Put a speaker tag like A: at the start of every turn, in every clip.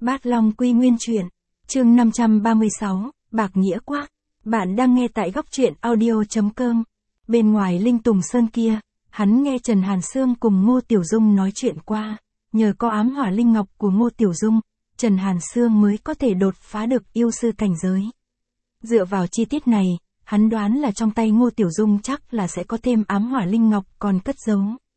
A: Bát Long Quy Nguyên Truyện, chương 536, Bạc Nghĩa Quác. Bạn đang nghe tại góc truyện audio.com. Bên ngoài Linh Tùng Sơn kia, hắn nghe Trần Hàn Sương cùng Ngô Tiểu Dung nói chuyện qua. Nhờ có ám hỏa linh ngọc của Ngô Tiểu Dung, Trần Hàn Sương mới có thể đột phá được yêu sư cảnh giới. Dựa vào chi tiết này, hắn đoán là trong tay Ngô Tiểu Dung chắc là sẽ có thêm ám hỏa linh ngọc còn cất giấu.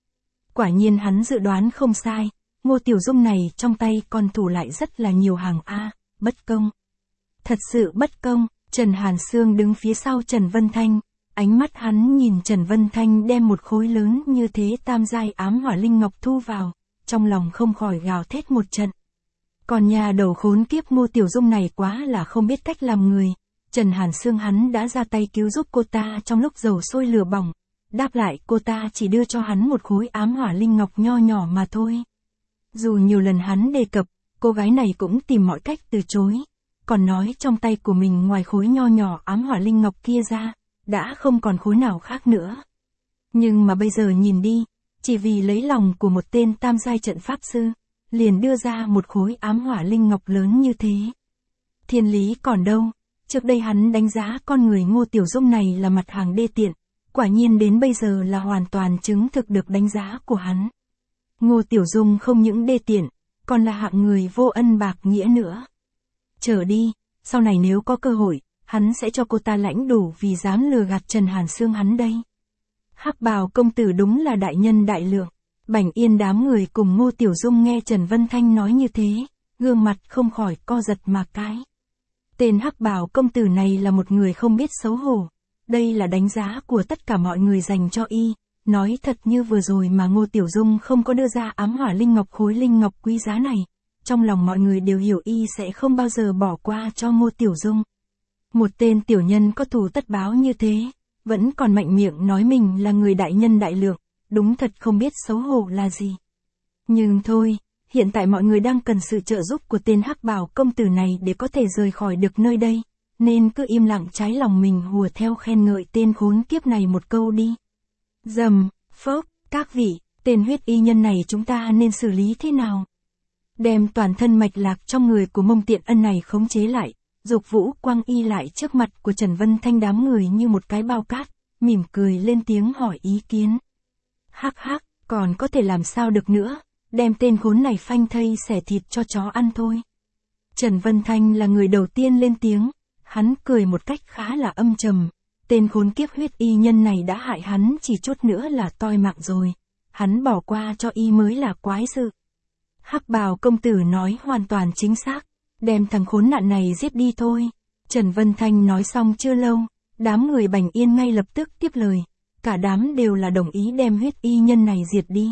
A: Quả nhiên hắn dự đoán không sai. Ngô Tiểu Dung này trong tay còn thủ lại rất là nhiều hàng bất công. Thật sự bất công. Trần Hàn Sương đứng phía sau Trần Vân Thanh, ánh mắt hắn nhìn Trần Vân Thanh đem một khối lớn như thế tam giai ám hỏa linh ngọc thu vào, trong lòng không khỏi gào thét một trận. Còn nhà đầu khốn kiếp Ngô Tiểu Dung này quá là không biết cách làm người. Trần Hàn Sương hắn đã ra tay cứu giúp cô ta trong lúc dầu sôi lửa bỏng, đáp lại cô ta chỉ đưa cho hắn một khối ám hỏa linh ngọc nho nhỏ mà thôi. Dù nhiều lần hắn đề cập, cô gái này cũng tìm mọi cách từ chối, còn nói trong tay của mình ngoài khối nho nhỏ ám hỏa linh ngọc kia ra, đã không còn khối nào khác nữa. Nhưng mà bây giờ nhìn đi, chỉ vì lấy lòng của một tên tam giai trận pháp sư, liền đưa ra một khối ám hỏa linh ngọc lớn như thế. Thiên lý còn đâu, trước đây hắn đánh giá con người Ngô Tiểu Dung này là mặt hàng đê tiện, quả nhiên đến bây giờ là hoàn toàn chứng thực được đánh giá của hắn. Ngô Tiểu Dung không những đê tiện, còn là hạng người vô ân bạc nghĩa nữa. Chờ đi, sau này nếu có cơ hội, hắn sẽ cho cô ta lãnh đủ vì dám lừa gạt Trần Hàn Sương hắn đây. Hắc Bào công tử đúng là đại nhân đại lượng. Bảnh Yên đám người cùng Ngô Tiểu Dung nghe Trần Vân Thanh nói như thế, gương mặt không khỏi co giật mà cái. Tên Hắc Bào công tử này là một người không biết xấu hổ. Đây là đánh giá của tất cả mọi người dành cho y. Nói thật như vừa rồi mà Ngô Tiểu Dung không có đưa ra ám hỏa linh ngọc khối linh ngọc quý giá này, trong lòng mọi người đều hiểu y sẽ không bao giờ bỏ qua cho Ngô Tiểu Dung. Một tên tiểu nhân có thù tất báo như thế, vẫn còn mạnh miệng nói mình là người đại nhân đại lượng, đúng thật không biết xấu hổ là gì. Nhưng thôi, hiện tại mọi người đang cần sự trợ giúp của tên Hắc Bào công tử này để có thể rời khỏi được nơi đây, nên cứ im lặng trái lòng mình hùa theo khen ngợi tên khốn kiếp này một câu đi. Dầm, phốc, các vị, tên huyết y nhân này chúng ta nên xử lý thế nào? Đem toàn thân mạch lạc trong người của Mông Tiện Ân này khống chế lại, Dục Vũ quăng y lại trước mặt của Trần Vân Thanh đám người như một cái bao cát, mỉm cười lên tiếng hỏi ý kiến. Hắc hắc, còn có thể làm sao được nữa, đem tên khốn này phanh thây xẻ thịt cho chó ăn thôi. Trần Vân Thanh là người đầu tiên lên tiếng, hắn cười một cách khá là âm trầm. Tên khốn kiếp huyết y nhân này đã hại hắn chỉ chút nữa là toi mạng rồi. Hắn bỏ qua cho y mới là quái sự. Hắc Bào công tử nói hoàn toàn chính xác. Đem thằng khốn nạn này giết đi thôi. Trần Vân Thanh nói xong chưa lâu, đám người Bảnh Yên ngay lập tức tiếp lời. Cả đám đều là đồng ý đem huyết y nhân này diệt đi.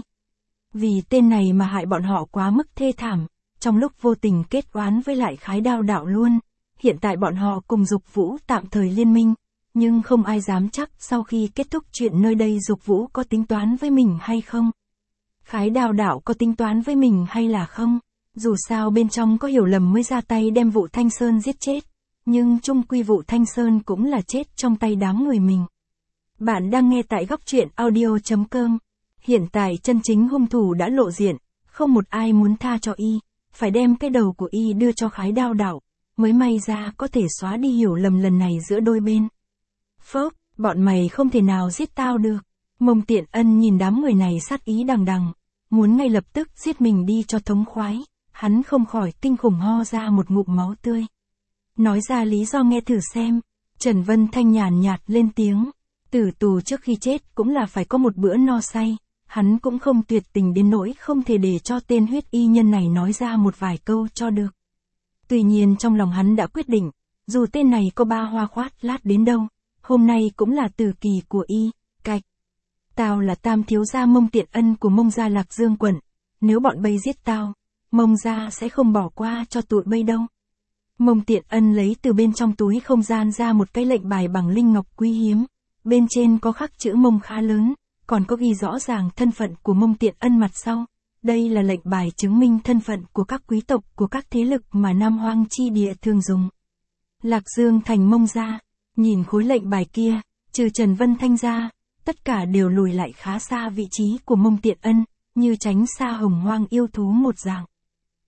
A: Vì tên này mà hại bọn họ quá mức thê thảm, trong lúc vô tình kết oán với lại Khái Đao đạo luôn. Hiện tại bọn họ cùng Dục Vũ tạm thời liên minh. Nhưng không ai dám chắc sau khi kết thúc chuyện nơi đây Dục Vũ có tính toán với mình hay không. Khái Đao đạo có tính toán với mình hay là không. Dù sao bên trong có hiểu lầm mới ra tay đem Vụ Thanh Sơn giết chết. Nhưng chung quy Vụ Thanh Sơn cũng là chết trong tay đám người mình. Bạn đang nghe tại góc truyện audio.com. Hiện tại chân chính hung thủ đã lộ diện. Không một ai muốn tha cho y. Phải đem cái đầu của y đưa cho Khái Đao đạo. Mới may ra có thể xóa đi hiểu lầm lần này giữa đôi bên. Phốc, bọn mày không thể nào giết tao được. Mông Tiện Ân nhìn đám người này sát ý đằng đằng, muốn ngay lập tức giết mình đi cho thống khoái. Hắn không khỏi kinh khủng ho ra một ngụm máu tươi. Nói ra lý do nghe thử xem. Trần Vân Thanh nhàn nhạt lên tiếng. Tử tù trước khi chết cũng là phải có một bữa no say. Hắn cũng không tuyệt tình đến nỗi không thể để cho tên huyết y nhân này nói ra một vài câu cho được. Tuy nhiên trong lòng hắn đã quyết định, dù tên này có ba hoa khoát lát đến đâu, hôm nay cũng là tử kỳ của y. Cạch. Tao là tam thiếu gia Mông Tiện Ân của Mông gia Lạc Dương quận. Nếu bọn bây giết tao, Mông gia sẽ không bỏ qua cho tụi bây đâu. Mông Tiện Ân lấy từ bên trong túi không gian ra một cái lệnh bài bằng linh ngọc quý hiếm. Bên trên có khắc chữ Mông khá lớn, còn có ghi rõ ràng thân phận của Mông Tiện Ân mặt sau. Đây là lệnh bài chứng minh thân phận của các quý tộc của các thế lực mà Nam Hoang chi địa thường dùng. Lạc Dương thành Mông gia. Nhìn khối lệnh bài kia, trừ Trần Vân Thanh ra, tất cả đều lùi lại khá xa vị trí của Mông Tiện Ân, như tránh xa hồng hoang yêu thú một dạng.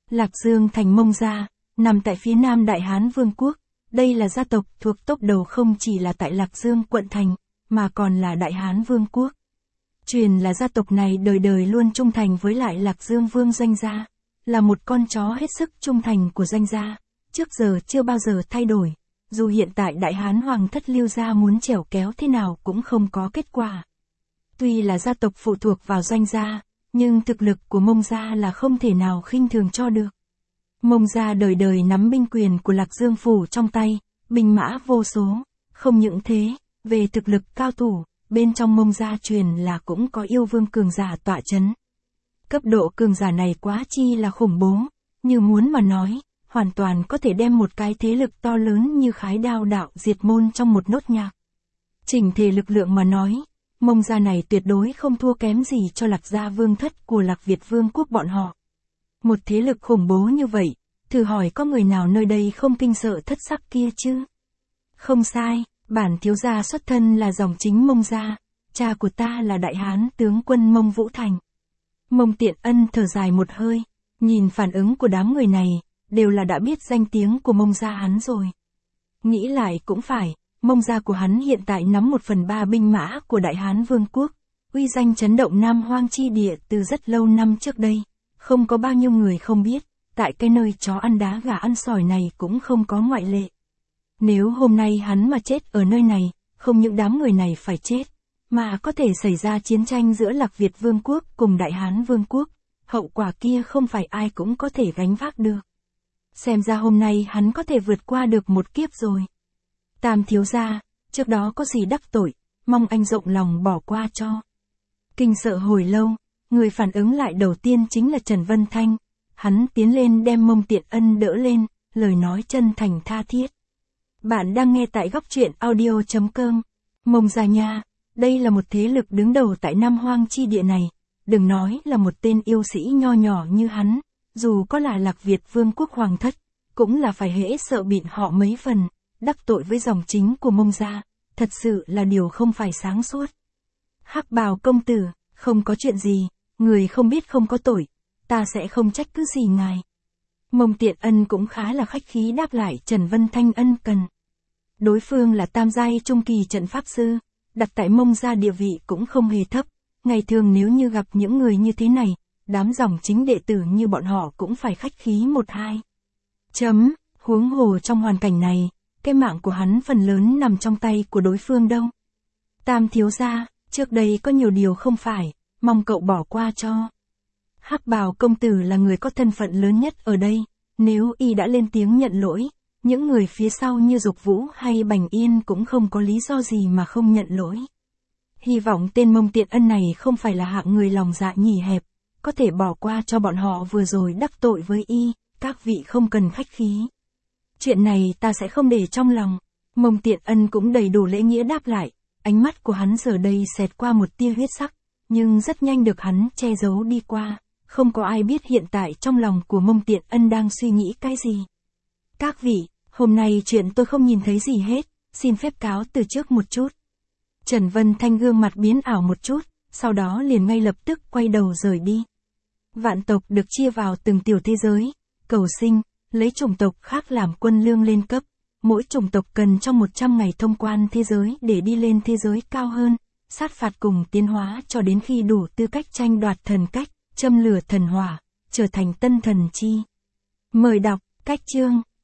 A: Lạc Dương thành Mông Gia, nằm tại phía nam Đại Hán Vương quốc. Đây là gia tộc thuộc top đầu không chỉ là tại Lạc Dương quận thành, mà còn là Đại Hán Vương quốc. Truyền là gia tộc này đời đời luôn trung thành với lại Lạc Dương Vương Doanh gia, là một con chó hết sức trung thành của Doanh gia, trước giờ chưa bao giờ thay đổi. Dù hiện tại Đại Hán Hoàng thất Lưu gia muốn chèo kéo thế nào cũng không có kết quả. Tuy là gia tộc phụ thuộc vào Doanh gia, nhưng thực lực của Mông gia là không thể nào khinh thường cho được. Mông gia đời đời nắm binh quyền của Lạc Dương phủ trong tay, binh mã vô số. Không những thế, về thực lực cao thủ, bên trong Mông gia truyền là cũng có yêu vương cường giả tọa chấn. Cấp độ cường giả này quá chi là khủng bố, như muốn mà nói, hoàn toàn có thể đem một cái thế lực to lớn như Khái Đao đạo diệt môn trong một nốt nhạc. Chỉnh thể lực lượng mà nói, Mông gia này tuyệt đối không thua kém gì cho Lạc gia vương thất của Lạc Việt Vương quốc bọn họ. Một thế lực khủng bố như vậy, thử hỏi có người nào nơi đây không kinh sợ thất sắc kia chứ? Không sai, bản thiếu gia xuất thân là dòng chính Mông gia, cha của ta là Đại Hán tướng quân Mông Vũ Thành. Mông Tiện Ân thở dài một hơi, nhìn phản ứng của đám người này, đều là đã biết danh tiếng của Mông gia hắn rồi. Nghĩ lại cũng phải, Mông gia của hắn hiện tại nắm 1/3 binh mã của Đại Hán Vương quốc, uy danh chấn động Nam Hoang chi địa từ rất lâu năm trước đây, không có bao nhiêu người không biết, tại cái nơi chó ăn đá gà ăn sỏi này cũng không có ngoại lệ. Nếu hôm nay hắn mà chết ở nơi này, không những đám người này phải chết, mà có thể xảy ra chiến tranh giữa Lạc Việt Vương quốc cùng Đại Hán Vương quốc, hậu quả kia không phải ai cũng có thể gánh vác được. Xem ra hôm nay hắn có thể vượt qua được một kiếp rồi. Tam thiếu gia, trước đó có gì đắc tội, mong anh rộng lòng bỏ qua cho. Kinh sợ hồi lâu, người phản ứng lại đầu tiên chính là Trần Vân Thanh. Hắn tiến lên đem Mông Tiện Ân đỡ lên, lời nói chân thành tha thiết. Bạn đang nghe tại góc truyện audio.com. Mông gia nha, đây là một thế lực đứng đầu tại Nam Hoang chi địa này. Đừng nói là một tên yêu sĩ nho nhỏ như hắn, dù có là Lạc Việt Vương quốc hoàng thất, cũng là phải hễ sợ bịn họ mấy phần, đắc tội với dòng chính của Mông gia, thật sự là điều không phải sáng suốt. Hắc Bào công tử, không có chuyện gì, người không biết không có tội, ta sẽ không trách cứ gì ngài. Mông Tiện Ân cũng khá là khách khí đáp lại Trần Vân Thanh ân cần. Đối phương là tam giai trung kỳ trận pháp sư, đặt tại Mông gia địa vị cũng không hề thấp, ngày thường nếu như gặp những người như thế này, đám dòng chính đệ tử như bọn họ cũng phải khách khí một hai. Huống hồ trong hoàn cảnh này, cái mạng của hắn phần lớn nằm trong tay của đối phương đâu. Tam thiếu gia, trước đây có nhiều điều không phải, mong cậu bỏ qua cho. Hắc Bào công tử là người có thân phận lớn nhất ở đây, nếu y đã lên tiếng nhận lỗi, những người phía sau như Dục Vũ hay Bành Yên cũng không có lý do gì mà không nhận lỗi. Hy vọng tên Mông Tiện Ân này không phải là hạng người lòng dạ nhì hẹp, có thể bỏ qua cho bọn họ vừa rồi đắc tội với y, các vị không cần khách khí. Chuyện này ta sẽ không để trong lòng. Mông Tiện Ân cũng đầy đủ lễ nghĩa đáp lại, ánh mắt của hắn giờ đây xẹt qua một tia huyết sắc, nhưng rất nhanh được hắn che giấu đi qua, không có ai biết hiện tại trong lòng của Mông Tiện Ân đang suy nghĩ cái gì. Các vị, hôm nay chuyện tôi không nhìn thấy gì hết, xin phép cáo từ trước một chút. Trần Vân Thanh gương mặt biến ảo một chút, sau đó liền ngay lập tức quay đầu rời đi. Vạn tộc được chia vào từng tiểu thế giới, cầu sinh, lấy chủng tộc khác làm quân lương lên cấp. Mỗi chủng tộc cần trong 100 ngày thông quan thế giới để đi lên thế giới cao hơn, sát phạt cùng tiến hóa cho đến khi đủ tư cách tranh đoạt thần cách, châm lửa thần hỏa, trở thành tân thần chi. Mời đọc, cách chương.